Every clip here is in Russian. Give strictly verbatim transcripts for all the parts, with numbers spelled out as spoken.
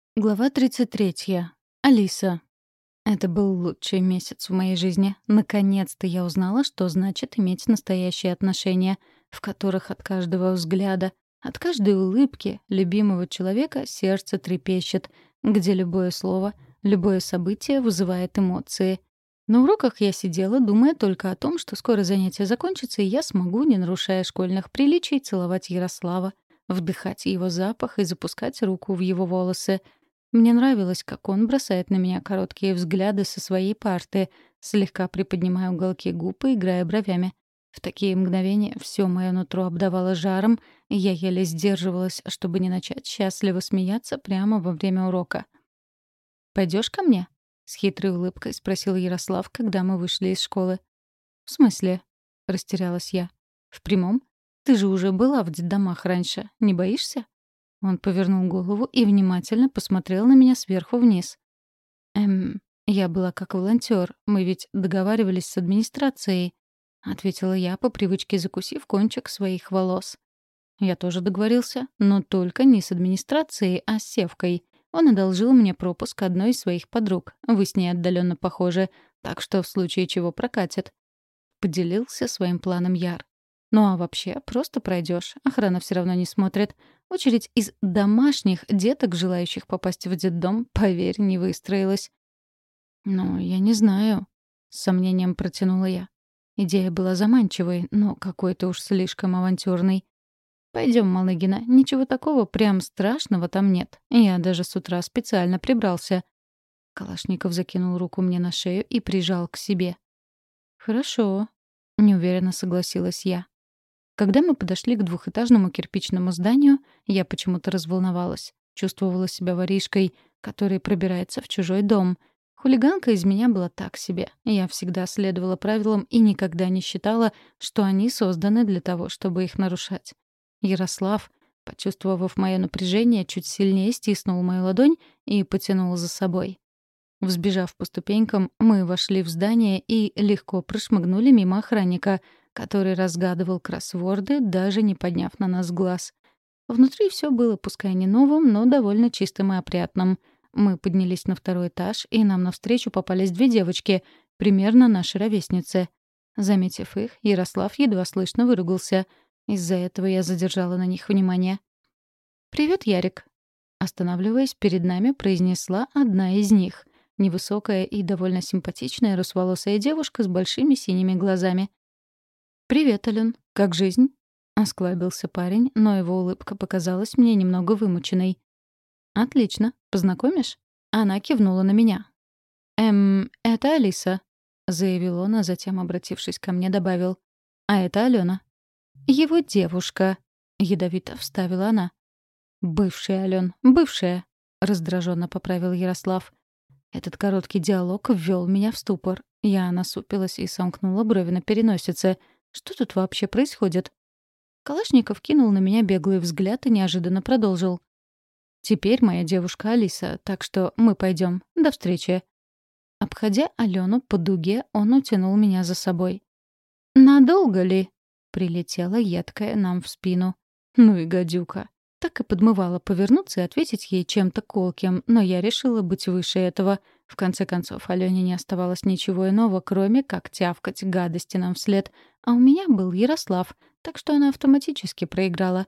Глава тридцать третья. Алиса. Это был лучший месяц в моей жизни. Наконец-то я узнала, что значит иметь настоящие отношения, в которых от каждого взгляда, от каждой улыбки любимого человека сердце трепещет, где любое слово, любое событие вызывает эмоции. На уроках я сидела, думая только о том, что скоро занятие закончится, и я смогу, не нарушая школьных приличий, целовать Ярослава, вдыхать его запах и запускать руку в его волосы — мне нравилось, как он бросает на меня короткие взгляды со своей парты, слегка приподнимая уголки губ и играя бровями. В такие мгновения все мое нутро обдавало жаром, и я еле сдерживалась, чтобы не начать счастливо смеяться прямо во время урока. «Пойдёшь ко мне?» — с хитрой улыбкой спросил Ярослав, когда мы вышли из школы. «В смысле?» — растерялась я. «В прямом? Ты же уже была в детдомах раньше. Не боишься?» Он повернул голову и внимательно посмотрел на меня сверху вниз. «Эм, я была как волонтер. Мы ведь договаривались с администрацией», — ответила я, по привычке закусив кончик своих волос. «Я тоже договорился, но только не с администрацией, а с Севкой. Он одолжил мне пропуск одной из своих подруг. Вы с ней отдаленно похожи, так что в случае чего прокатит». Поделился своим планом Яр. «Ну а вообще, просто пройдешь. Охрана все равно не смотрит. Очередь из домашних деток, желающих попасть в детдом, поверь, не выстроилась». «Ну, я не знаю», — с сомнением протянула я. Идея была заманчивой, но какой-то уж слишком авантюрной. «Пойдем, Малыгина, ничего такого прям страшного там нет. Я даже с утра специально прибрался». Калашников закинул руку мне на шею и прижал к себе. «Хорошо», — неуверенно согласилась я. Когда мы подошли к двухэтажному кирпичному зданию, я почему-то разволновалась. Чувствовала себя воришкой, который пробирается в чужой дом. Хулиганка из меня была так себе. Я всегда следовала правилам и никогда не считала, что они созданы для того, чтобы их нарушать. Ярослав, почувствовав мое напряжение, чуть сильнее стиснул мою ладонь и потянул за собой. Взбежав по ступенькам, мы вошли в здание и легко прошмыгнули мимо охранника — который разгадывал кроссворды, даже не подняв на нас глаз. Внутри все было, пускай не новым, но довольно чистым и опрятным. Мы поднялись на второй этаж, и нам навстречу попались две девочки, примерно наши ровесницы. Заметив их, Ярослав едва слышно выругался. Из-за этого я задержала на них внимание. «Привет, Ярик», — останавливаясь перед нами, произнесла одна из них. Невысокая и довольно симпатичная русоволосая девушка с большими синими глазами. «Привет, Ален. Как жизнь?» — осклабился парень, но его улыбка показалась мне немного вымученной. «Отлично. Познакомишь?» Она кивнула на меня. «Эм, это Алиса», — заявил он, а затем, обратившись ко мне, добавил. «А это Алена». «Его девушка», — ядовито вставила она. «Бывшая, Ален, бывшая», — раздраженно поправил Ярослав. Этот короткий диалог ввел меня в ступор. Я насупилась и сомкнула брови на переносице. Что тут вообще происходит? Калашников кинул на меня беглый взгляд и неожиданно продолжил. «Теперь моя девушка Алиса, так что мы пойдем. До встречи». Обходя Алену по дуге, он утянул меня за собой. «Надолго ли?» — прилетела едкая нам в спину. Ну и гадюка. Так и подмывала повернуться и ответить ей чем-то колким, но я решила быть выше этого. В конце концов, Алене не оставалось ничего иного, кроме как тявкать гадости нам вслед. А у меня был Ярослав, так что она автоматически проиграла.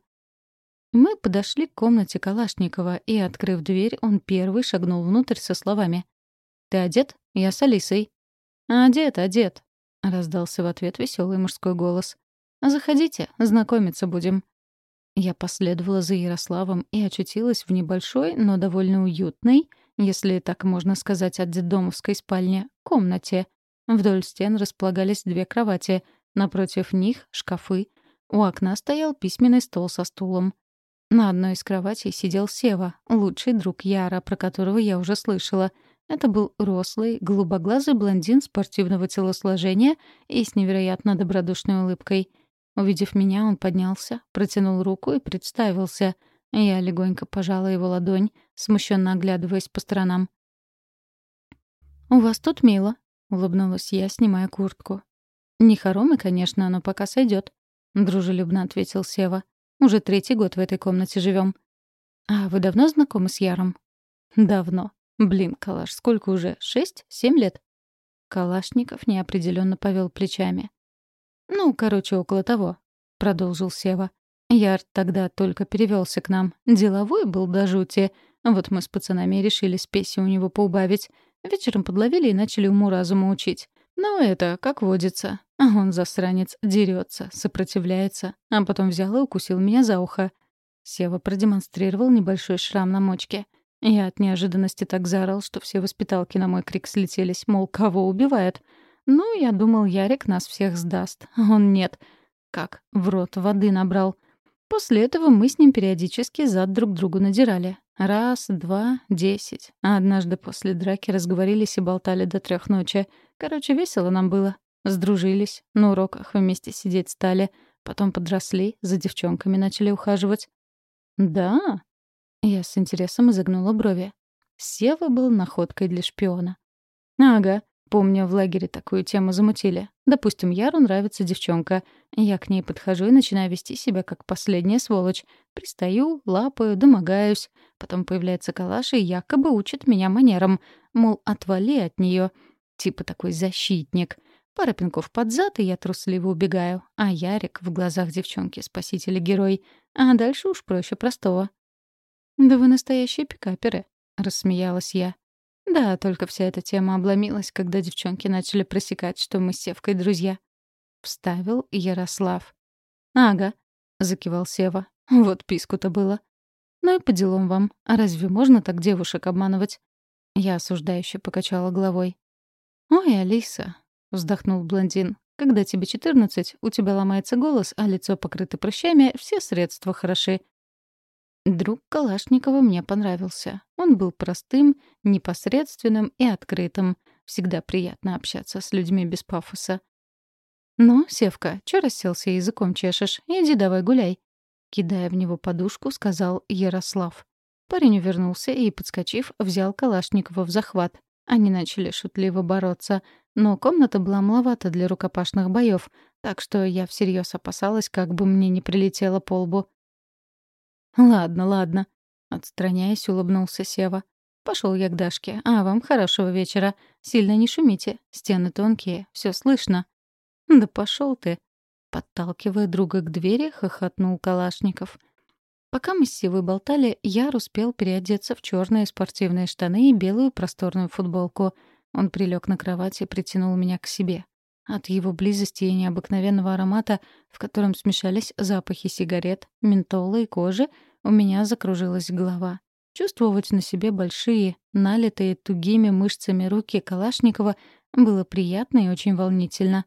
Мы подошли к комнате Калашникова, и, открыв дверь, он первый шагнул внутрь со словами. «Ты одет? Я с Алисой». «Одет, одет», — раздался в ответ веселый мужской голос. «Заходите, знакомиться будем». Я последовала за Ярославом и очутилась в небольшой, но довольно уютной, если так можно сказать, от детдомовской спальни, комнате. Вдоль стен располагались две кровати, напротив них — шкафы. У окна стоял письменный стол со стулом. На одной из кроватей сидел Сева, лучший друг Яра, про которого я уже слышала. Это был рослый, голубоглазый блондин спортивного телосложения и с невероятно добродушной улыбкой. Увидев меня, он поднялся, протянул руку и представился. Я легонько пожала его ладонь, смущенно оглядываясь по сторонам. «У вас тут мило», — улыбнулась я, снимая куртку. «Не хоромы, конечно, но пока сойдет», — дружелюбно ответил Сева. «Уже третий год в этой комнате живем». «А вы давно знакомы с Яром?» Давно. Блин, Калаш, сколько уже? Шесть? Семь лет? Калашников неопределенно повел плечами. «Ну, короче, около того», — продолжил Сева. «Яр тогда только перевелся к нам. Деловой был до жути. Вот мы с пацанами и решили спеси у него поубавить. Вечером подловили и начали уму-разуму учить. Ну, это, как водится. А он, засранец, дерется, сопротивляется, а потом взял и укусил меня за ухо». Сева продемонстрировал небольшой шрам на мочке. Я от неожиданности так заорал, что все воспиталки на мой крик слетелись, мол, кого убивает. Ну, я думал, Ярик нас всех сдаст. А он нет. Как в рот воды набрал. После этого мы с ним периодически зад друг другу надирали. Раз, два, десять. А однажды после драки разговорились и болтали до трех ночи. Короче, весело нам было. Сдружились, на уроках вместе сидеть стали. Потом подросли, за девчонками начали ухаживать. «Да?» Я с интересом изогнула брови. Сева был находкой для шпиона. «Ага. Помню, в лагере такую тему замутили. Допустим, Яру нравится девчонка. Я к ней подхожу и начинаю вести себя как последняя сволочь. Пристаю, лапаю, домогаюсь. Потом появляется Калаш и якобы учит меня манерам. Мол, отвали от нее. Типа такой защитник. Пара пинков под зад, и я трусливо убегаю. А Ярик в глазах девчонки спаситель и герой. А дальше уж проще простого. «Да вы настоящие пикаперы», — рассмеялась я. Да, только вся эта тема обломилась, когда девчонки начали просекать, что мы с Севкой друзья. Вставил Ярослав. «Ага», — закивал Сева. «Вот писку-то было». «Ну и по делам вам. А разве можно так девушек обманывать?» Я осуждающе покачала головой. «Ой, Алиса», — вздохнул блондин. «Когда тебе четырнадцать, у тебя ломается голос, а лицо покрыто прыщами, все средства хороши». Друг Калашникова мне понравился. Он был простым, непосредственным и открытым. Всегда приятно общаться с людьми без пафоса. «Ну, Севка, чё расселся и языком чешешь? Иди давай гуляй», — кидая в него подушку, сказал Ярослав. Парень увернулся и, подскочив, взял Калашникова в захват. Они начали шутливо бороться, но комната была маловата для рукопашных боёв, так что я всерьез опасалась, как бы мне не прилетело по лбу. «Ладно, ладно», — отстраняясь, улыбнулся Сева. «Пошел я к Дашке. А вам хорошего вечера. Сильно не шумите. Стены тонкие, все слышно». «Да пошел ты», — подталкивая друга к двери, хохотнул Калашников. Пока мы с Севой болтали, Яр успел переодеться в черные спортивные штаны и белую просторную футболку. Он прилег на кровать и притянул меня к себе. От его близости и необыкновенного аромата, в котором смешались запахи сигарет, ментола и кожи, у меня закружилась голова. Чувствовать на себе большие, налитые тугими мышцами руки Калашникова было приятно и очень волнительно.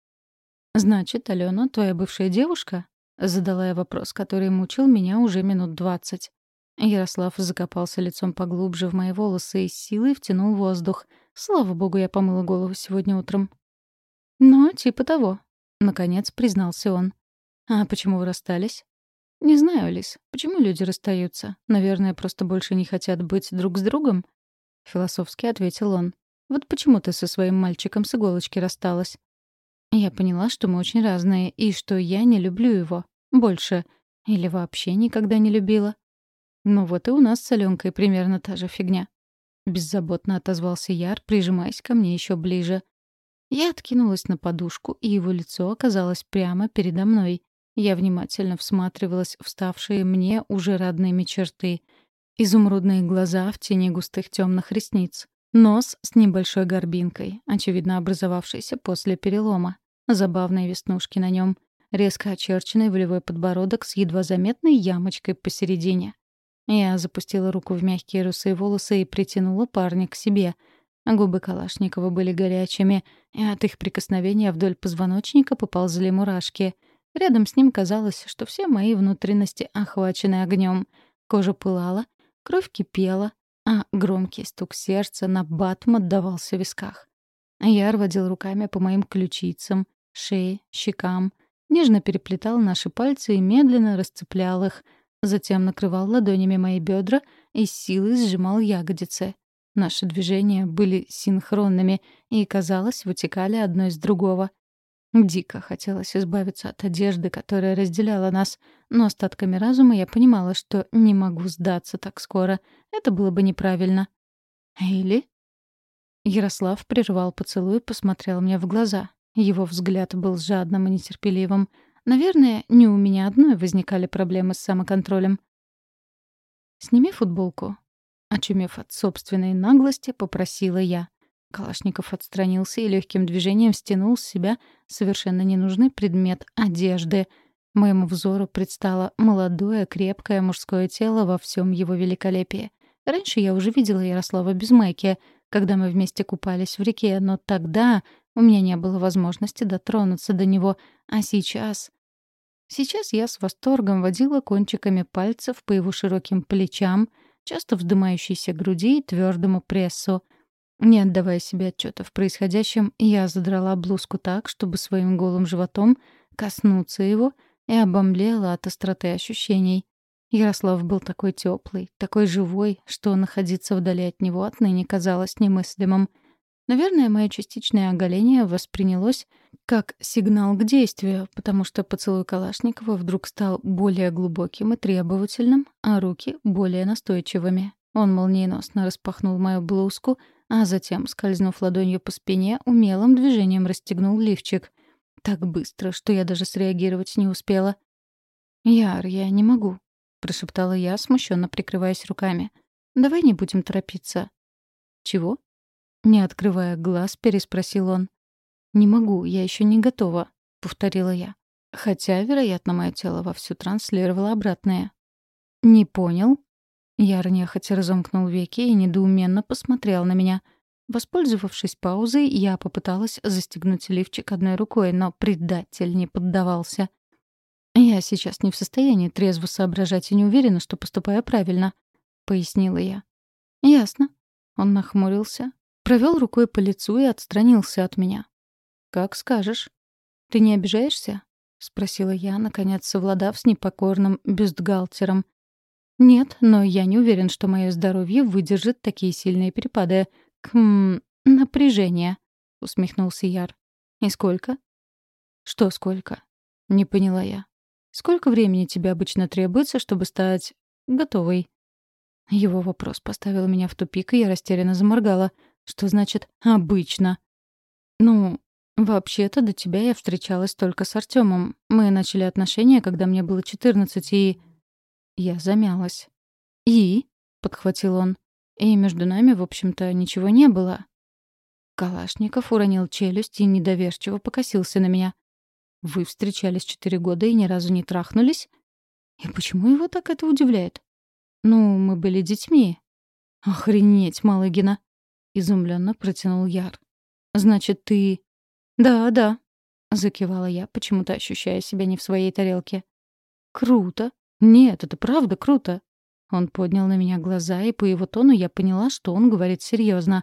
«Значит, Алена, твоя бывшая девушка?» — задала я вопрос, который мучил меня уже минут двадцать. Ярослав закопался лицом поглубже в мои волосы и с силой втянул воздух. Слава богу, я помыла голову сегодня утром. «Ну, типа того», — наконец признался он. «А почему вы расстались?» «Не знаю, Лис. Почему люди расстаются? Наверное, просто больше не хотят быть друг с другом?» Философски ответил он. «Вот почему ты со своим мальчиком с иголочки рассталась?» Я поняла, что мы очень разные, и что я не люблю его. Больше. Или вообще никогда не любила. Ну вот и у нас с Аленкой примерно та же фигня. Беззаботно отозвался Яр, прижимаясь ко мне еще ближе. Я откинулась на подушку, и его лицо оказалось прямо передо мной. Я внимательно всматривалась в ставшие мне уже родными черты. Изумрудные глаза в тени густых темных ресниц. Нос с небольшой горбинкой, очевидно образовавшийся после перелома. Забавные веснушки на нем. Резко очерченный волевой подбородок с едва заметной ямочкой посередине. Я запустила руку в мягкие русые волосы и притянула парня к себе. Губы Калашникова были горячими, и от их прикосновения вдоль позвоночника поползли мурашки. Рядом с ним казалось, что все мои внутренности охвачены огнем. Кожа пылала, кровь кипела, а громкий стук сердца набатом отдавался в висках. Яр водил руками по моим ключицам, шее, щекам, нежно переплетал наши пальцы и медленно расцеплял их, затем накрывал ладонями мои бедра и с силой сжимал ягодицы. Наши движения были синхронными и, казалось, вытекали одно из другого. Дико хотелось избавиться от одежды, которая разделяла нас, но остатками разума я понимала, что не могу сдаться так скоро. Это было бы неправильно. Или... Ярослав прервал поцелуй и посмотрел мне в глаза. Его взгляд был жадным и нетерпеливым. Наверное, не у меня одной возникали проблемы с самоконтролем. «Сними футболку». Очумев от собственной наглости, попросила я. Калашников отстранился и легким движением стянул с себя совершенно ненужный предмет одежды. Моему взору предстало молодое, крепкое мужское тело во всем его великолепии. Раньше я уже видела Ярослава без майки, когда мы вместе купались в реке, но тогда у меня не было возможности дотронуться до него, а сейчас... Сейчас я с восторгом водила кончиками пальцев по его широким плечам, часто вздымающейся груди и твердому прессу. Не отдавая себе отчета в происходящем, я задрала блузку так, чтобы своим голым животом коснуться его, и обомлела от остроты ощущений. Ярослав был такой теплый, такой живой, что находиться вдали от него отныне казалось немыслимым. Наверное, мое частичное оголение воспринялось как сигнал к действию, потому что поцелуй Калашникова вдруг стал более глубоким и требовательным, а руки — более настойчивыми. Он молниеносно распахнул мою блузку, а затем, скользнув ладонью по спине, умелым движением расстегнул лифчик. Так быстро, что я даже среагировать не успела. «Яр, я не могу», — прошептала я, смущенно прикрываясь руками. «Давай не будем торопиться». «Чего?» Не открывая глаз, переспросил он. «Не могу, я еще не готова», — повторила я. Хотя, вероятно, мое тело вовсю транслировало обратное. «Не понял?» Яр нехотя разомкнул веки и недоуменно посмотрел на меня. Воспользовавшись паузой, я попыталась застегнуть лифчик одной рукой, но предатель не поддавался. «Я сейчас не в состоянии трезво соображать и не уверена, что поступаю правильно», — пояснила я. «Ясно». Он нахмурился, провел рукой по лицу и отстранился от меня. «Как скажешь». «Ты не обижаешься?» — спросила я, наконец совладав с непокорным бюстгальтером. «Нет, но я не уверен, что мое здоровье выдержит такие сильные перепады. Хм, напряжение», — усмехнулся Яр. «И сколько?» «Что сколько?» — не поняла я. «Сколько времени тебе обычно требуется, чтобы стать готовой?» Его вопрос поставил меня в тупик, и я растерянно заморгала. Что значит «обычно»? «Ну, вообще-то до тебя я встречалась только с Артёмом. Мы начали отношения, когда мне было четырнадцать, и...» Я замялась. «И?» — подхватил он. «И между нами, в общем-то, ничего не было». Калашников уронил челюсть и недоверчиво покосился на меня. «Вы встречались четыре года и ни разу не трахнулись? И почему его так это удивляет?» «Ну, мы были детьми». «Охренеть, Малыгина!» — изумленно протянул Яр. «Значит, ты...» «Да, да», — закивала я, почему-то ощущая себя не в своей тарелке. «Круто. Нет, это правда круто». Он поднял на меня глаза, и по его тону я поняла, что он говорит серьезно.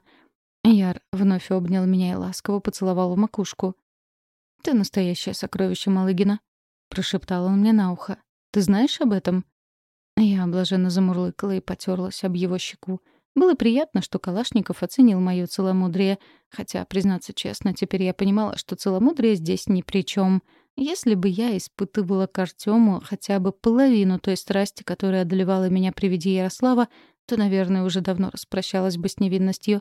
Яр вновь обнял меня и ласково поцеловал в макушку. «Ты настоящее сокровище, Малыгина», — прошептал он мне на ухо. «Ты знаешь об этом?» Я блаженно замурлыкала и потерлась об его щеку. Было приятно, что Калашников оценил моё целомудрие, хотя, признаться честно, теперь я понимала, что целомудрие здесь ни при чем. Если бы я испытывала к Артёму хотя бы половину той страсти, которая одолевала меня при виде Ярослава, то, наверное, уже давно распрощалась бы с невинностью.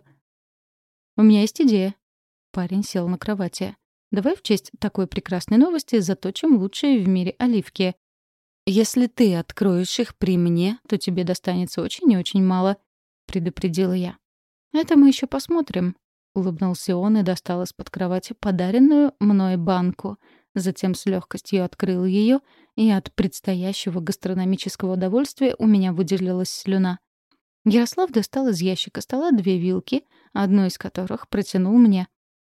«У меня есть идея». Парень сел на кровати. «Давай в честь такой прекрасной новости заточим лучшие в мире оливки. Если ты откроешь их при мне, то тебе достанется очень и очень мало», — предупредила я. «Это мы еще посмотрим», — улыбнулся он и достал из-под кровати подаренную мной банку. Затем с легкостью открыл ее, и от предстоящего гастрономического удовольствия у меня выделилась слюна. Ярослав достал из ящика стола две вилки, одну из которых протянул мне.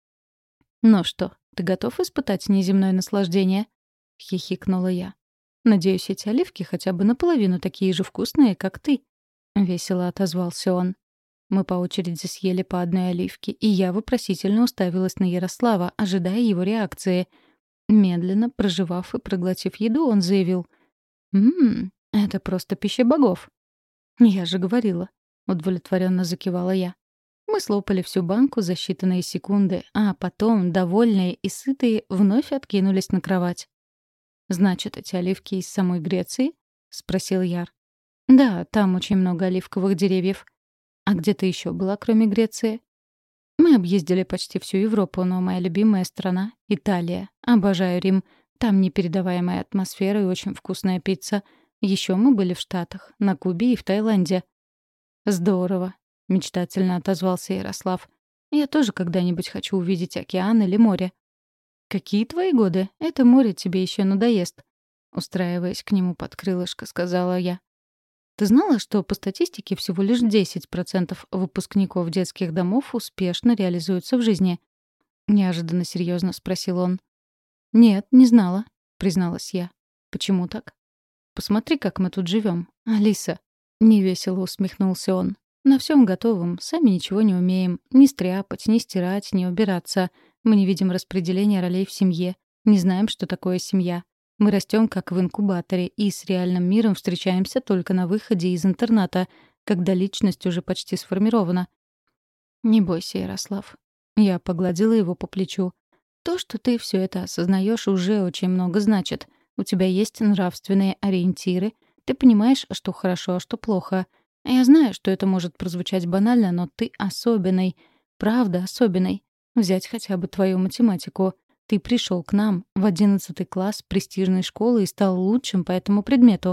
«Ну что, ты готов испытать неземное наслаждение?» — хихикнула я. «Надеюсь, эти оливки хотя бы наполовину такие же вкусные, как ты», — весело отозвался он. Мы по очереди съели по одной оливке, и я вопросительно уставилась на Ярослава, ожидая его реакции. Медленно, прожевав и проглотив еду, он заявил: «Ммм, это просто пища богов». «Я же говорила», — удовлетворенно закивала я. Мы слопали всю банку за считанные секунды, а потом, довольные и сытые, вновь откинулись на кровать. «Значит, эти оливки из самой Греции?» — спросил Яр. «Да, там очень много оливковых деревьев. А где ты еще была, кроме Греции?» «Мы объездили почти всю Европу, но моя любимая страна — Италия. Обожаю Рим. Там непередаваемая атмосфера и очень вкусная пицца. Еще мы были в Штатах, на Кубе и в Таиланде». «Здорово», — мечтательно отозвался Ярослав. «Я тоже когда-нибудь хочу увидеть океан или море». «Какие твои годы? Это море тебе еще надоест», — устраиваясь к нему под крылышко, сказала я. «Ты знала, что по статистике всего лишь десять процентов выпускников детских домов успешно реализуются в жизни?» — неожиданно серьезно спросил он. «Нет, не знала», — призналась я. «Почему так?» «Посмотри, как мы тут живем, Алиса», — невесело усмехнулся он. «На всем готовом, сами ничего не умеем. Ни стряпать, ни стирать, ни убираться. Мы не видим распределения ролей в семье, не знаем, что такое семья. Мы растем как в инкубаторе и с реальным миром встречаемся только на выходе из интерната, когда личность уже почти сформирована». «Не бойся, Ярослав». Я погладила его по плечу. «То, что ты все это осознаешь, уже очень много значит. У тебя есть нравственные ориентиры. Ты понимаешь, что хорошо, а что плохо. Я знаю, что это может прозвучать банально, но ты особенный. Правда, особенный. Взять хотя бы твою математику. Ты пришел к нам в одиннадцатый класс престижной школы и стал лучшим по этому предмету».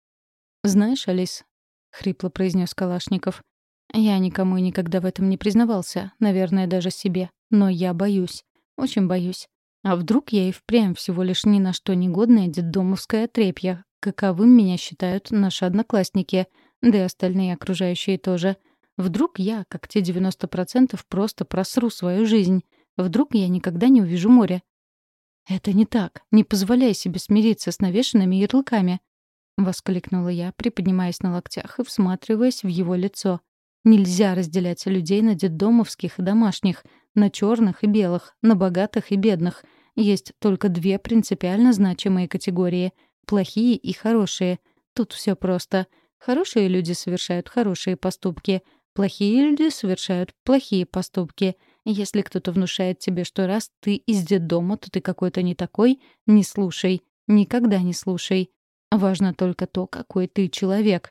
«Знаешь, Алис», — хрипло произнес Калашников, — «я никому и никогда в этом не признавался, наверное, даже себе. Но я боюсь. Очень боюсь. А вдруг я и впрямь всего лишь ни на что негодное детдомовское отрепье, каковым меня считают наши одноклассники, да и остальные окружающие тоже. Вдруг я, как те девяносто процентов, просто просру свою жизнь. Вдруг я никогда не увижу море». «Это не так. Не позволяй себе смириться с навешанными ярлыками», — воскликнула я, приподнимаясь на локтях и всматриваясь в его лицо. «Нельзя разделять людей на детдомовских и домашних, на черных и белых, на богатых и бедных. Есть только две принципиально значимые категории — плохие и хорошие. Тут все просто. Хорошие люди совершают хорошие поступки. Плохие люди совершают плохие поступки. Если кто-то внушает тебе, что раз ты из детдома, то ты какой-то не такой, не слушай. Никогда не слушай. Важно только то, какой ты человек.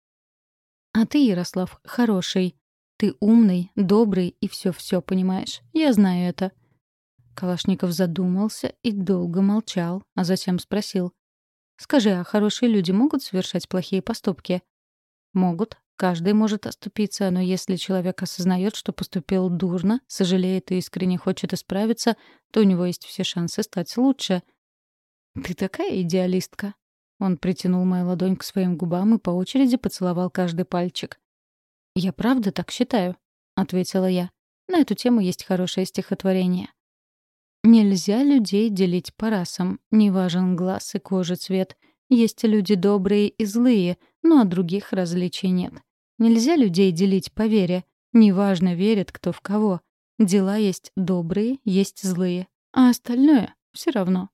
А ты, Ярослав, хороший. Ты умный, добрый и все-все понимаешь. Я знаю это». Калашников задумался и долго молчал, а затем спросил. «Скажи, а хорошие люди могут совершать плохие поступки?» «Могут. Каждый может оступиться, но если человек осознает, что поступил дурно, сожалеет и искренне хочет исправиться, то у него есть все шансы стать лучше». «Ты такая идеалистка». Он притянул мою ладонь к своим губам и по очереди поцеловал каждый пальчик. «Я правда так считаю», — ответила я. На эту тему есть хорошее стихотворение. «Нельзя людей делить по расам, не важен глаз и кожи цвет. Есть люди добрые и злые, но от других различий нет. Нельзя людей делить по вере, неважно, верит кто в кого. Дела есть добрые, есть злые, а остальное все равно».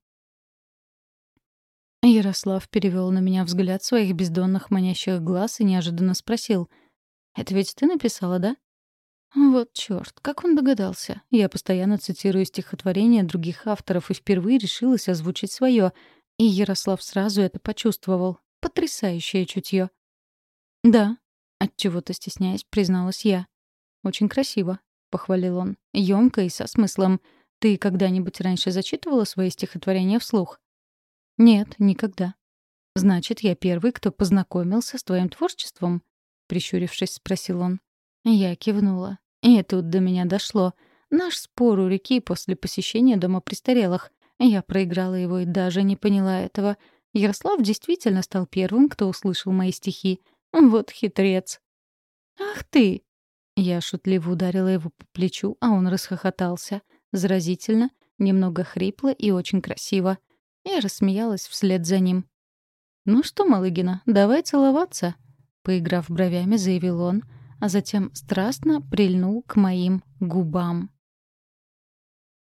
Ярослав перевел на меня взгляд своих бездонных манящих глаз и неожиданно спросил. «Это ведь ты написала, да?» Вот чёрт, как он догадался. Я постоянно цитирую стихотворения других авторов и впервые решилась озвучить своё. И Ярослав сразу это почувствовал. Потрясающее чутье. «Да», — отчего-то стесняясь, призналась я. «Очень красиво», — похвалил он. «Ёмко и со смыслом. Ты когда-нибудь раньше зачитывала свои стихотворения вслух?» «Нет, никогда». «Значит, я первый, кто познакомился с твоим творчеством?» — прищурившись, спросил он. Я кивнула. И тут до меня дошло. Наш спор у реки после посещения дома престарелых. Я проиграла его и даже не поняла этого. Ярослав действительно стал первым, кто услышал мои стихи. Вот хитрец. «Ах ты!» Я шутливо ударила его по плечу, а он расхохотался. Заразительно, немного хрипло и очень красиво. Я рассмеялась вслед за ним. «Ну что, Малыгина, давай целоваться», — поиграв бровями, заявил он, а затем страстно прильнул к моим губам.